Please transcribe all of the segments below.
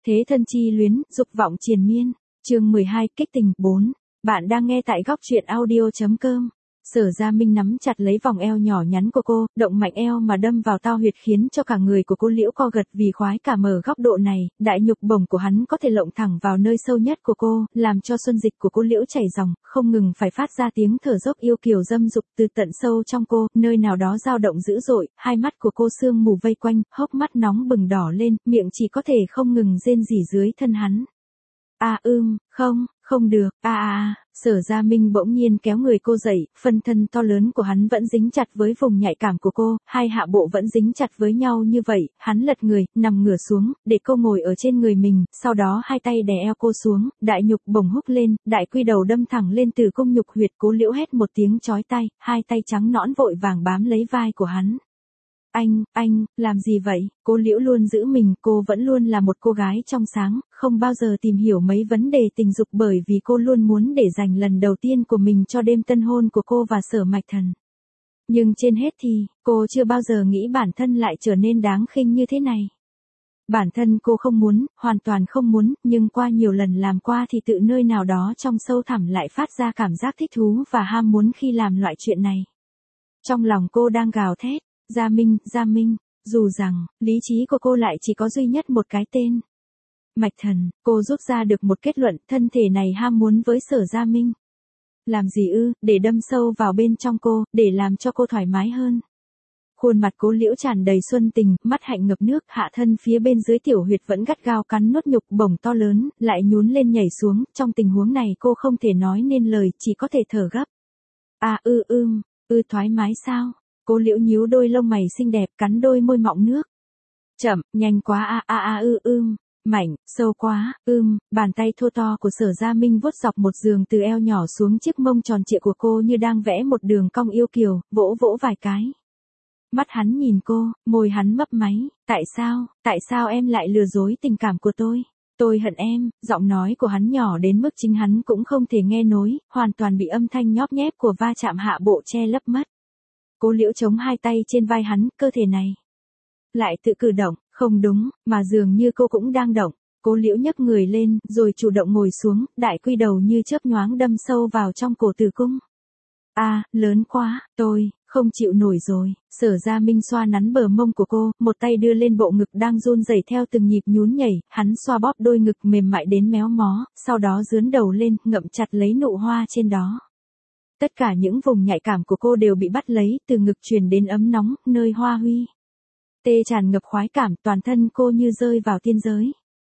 Thế thân chi luyến, dục vọng triền miên. Chương 12, kích tình 4. Bạn đang nghe tại góc truyện audio.com. Sở Gia Minh nắm chặt lấy vòng eo nhỏ nhắn của cô, động mạnh eo mà đâm vào tao huyệt khiến cho cả người của cô liễu co gật vì khoái cảm ở góc độ này, đại nhục bổng của hắn có thể lộng thẳng vào nơi sâu nhất của cô, làm cho xuân dịch của cô liễu chảy ròng, không ngừng phải phát ra tiếng thở dốc yêu kiều dâm dục từ tận sâu trong cô, nơi nào đó dao động dữ dội, hai mắt của cô sương mù vây quanh, hốc mắt nóng bừng đỏ lên, miệng chỉ có thể không ngừng rên rỉ dưới thân hắn. Không được, Sở Gia Minh bỗng nhiên kéo người cô dậy, phân thân to lớn của hắn vẫn dính chặt với vùng nhạy cảm của cô, hai hạ bộ vẫn dính chặt với nhau như vậy, hắn lật người, nằm ngửa xuống, để cô ngồi ở trên người mình, sau đó hai tay đè eo cô xuống, đại nhục bổng húc lên, đại quy đầu đâm thẳng lên từ cung nhục huyệt, Cố Liễu hét một tiếng chói tai, hai tay trắng nõn vội vàng bám lấy vai của hắn. Anh, làm gì vậy? Cố Liễu luôn giữ mình, cô vẫn luôn là một cô gái trong sáng, không bao giờ tìm hiểu mấy vấn đề tình dục bởi vì cô luôn muốn để dành lần đầu tiên của mình cho đêm tân hôn của cô và Sở Mạch Thần. Nhưng trên hết thì, cô chưa bao giờ nghĩ bản thân lại trở nên đáng khinh như thế này. Bản thân cô không muốn, hoàn toàn không muốn, nhưng qua nhiều lần làm qua thì tự nơi nào đó trong sâu thẳm lại phát ra cảm giác thích thú và ham muốn khi làm loại chuyện này. Trong lòng cô đang gào thét. Gia Minh, dù rằng, lý trí của cô lại chỉ có duy nhất một cái tên. Mạch Thần, cô rút ra được một kết luận, thân thể này ham muốn với Sở Gia Minh. Làm gì để đâm sâu vào bên trong cô, để làm cho cô thoải mái hơn. Khuôn mặt Cố Liễu tràn đầy xuân tình, mắt hạnh ngập nước, hạ thân phía bên dưới tiểu huyệt vẫn gắt gao cắn nuốt nhục bổng to lớn, lại nhún lên nhảy xuống, trong tình huống này cô không thể nói nên lời, chỉ có thể thở gấp. Thoái mái sao? Cố Liễu nhíu đôi lông mày xinh đẹp, cắn đôi môi mọng nước. Chậm, nhanh quá mảnh, sâu quá, bàn tay thô to của Sở Gia Minh vuốt dọc một giường từ eo nhỏ xuống chiếc mông tròn trịa của cô như đang vẽ một đường cong yêu kiều, vỗ vỗ vài cái. Mắt hắn nhìn cô, môi hắn mấp máy, tại sao em lại lừa dối tình cảm của tôi? Tôi hận em, giọng nói của hắn nhỏ đến mức chính hắn cũng không thể nghe nối, hoàn toàn bị âm thanh nhóp nhép của va chạm hạ bộ che lấp mất. Cố Liễu chống hai tay trên vai hắn, cơ thể này lại tự cử động, không đúng, mà dường như cô cũng đang động. Cố Liễu nhấc người lên, rồi chủ động ngồi xuống, đại quy đầu như chớp nhoáng đâm sâu vào trong cổ tử cung. Lớn quá, tôi không chịu nổi rồi. Sở Gia Minh xoa nắn bờ mông của cô, một tay đưa lên bộ ngực đang run rẩy theo từng nhịp nhún nhảy, hắn xoa bóp đôi ngực mềm mại đến méo mó, sau đó giương đầu lên, ngậm chặt lấy nụ hoa trên đó. Tất cả những vùng nhạy cảm của cô đều bị bắt lấy, từ ngực truyền đến ấm nóng, nơi hoa huy. Tê tràn ngập khoái cảm, toàn thân cô như rơi vào tiên giới.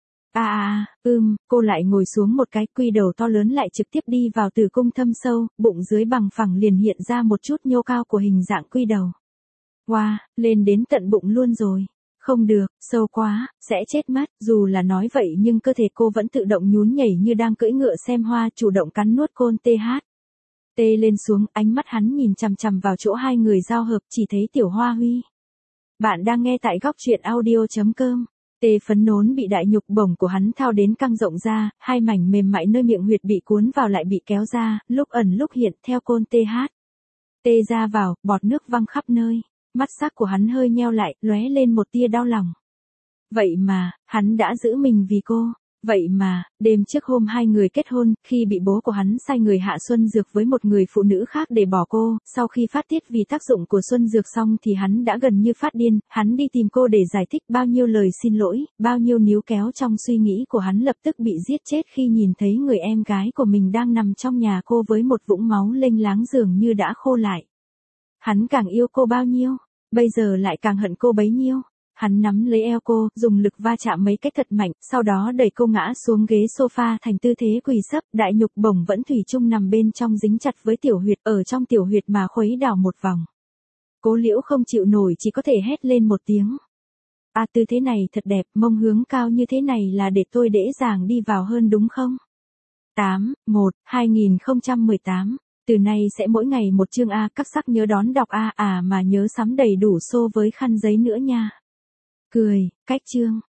Cô lại ngồi xuống một cái, quy đầu to lớn lại trực tiếp đi vào tử cung thâm sâu, bụng dưới bằng phẳng liền hiện ra một chút nhô cao của hình dạng quy đầu. Wow, lên đến tận bụng luôn rồi. Không được, sâu quá, sẽ chết mất. Dù là nói vậy nhưng cơ thể cô vẫn tự động nhún nhảy như đang cưỡi ngựa xem hoa, chủ động cắn nuốt côn TH. Tê lên xuống, ánh mắt hắn nhìn chằm chằm vào chỗ hai người giao hợp, chỉ thấy tiểu hoa huy. Bạn đang nghe tại góc truyện audio.com. Tê phấn nốn bị đại nhục bổng của hắn thao đến căng rộng ra, hai mảnh mềm mại nơi miệng huyệt bị cuốn vào lại bị kéo ra, lúc ẩn lúc hiện theo côn TH. Tê ra vào, bọt nước văng khắp nơi. Mắt sắc của hắn hơi nheo lại, lóe lên một tia đau lòng. Vậy mà, hắn đã giữ mình vì cô. Vậy mà, đêm trước hôm hai người kết hôn, khi bị bố của hắn sai người hạ xuân dược với một người phụ nữ khác để bỏ cô, sau khi phát tiết vì tác dụng của xuân dược xong thì hắn đã gần như phát điên, hắn đi tìm cô để giải thích bao nhiêu lời xin lỗi, bao nhiêu níu kéo trong suy nghĩ của hắn lập tức bị giết chết khi nhìn thấy người em gái của mình đang nằm trong nhà cô với một vũng máu lênh láng dường như đã khô lại. Hắn càng yêu cô bao nhiêu, bây giờ lại càng hận cô bấy nhiêu. Hắn nắm lấy eo cô, dùng lực va chạm mấy cách thật mạnh, sau đó đẩy cô ngã xuống ghế sofa thành tư thế quỳ sấp, đại nhục bổng vẫn thủy chung nằm bên trong dính chặt với tiểu huyệt, ở trong tiểu huyệt mà khuấy đảo một vòng. Cố Liễu không chịu nổi chỉ có thể hét lên một tiếng. Tư thế này thật đẹp, mông hướng cao như thế này là để tôi dễ dàng đi vào hơn đúng không? 2018 Từ nay sẽ mỗi ngày một chương các sắc nhớ đón đọc mà nhớ sắm đầy đủ xô với khăn giấy nữa nha. Cười, cách chương.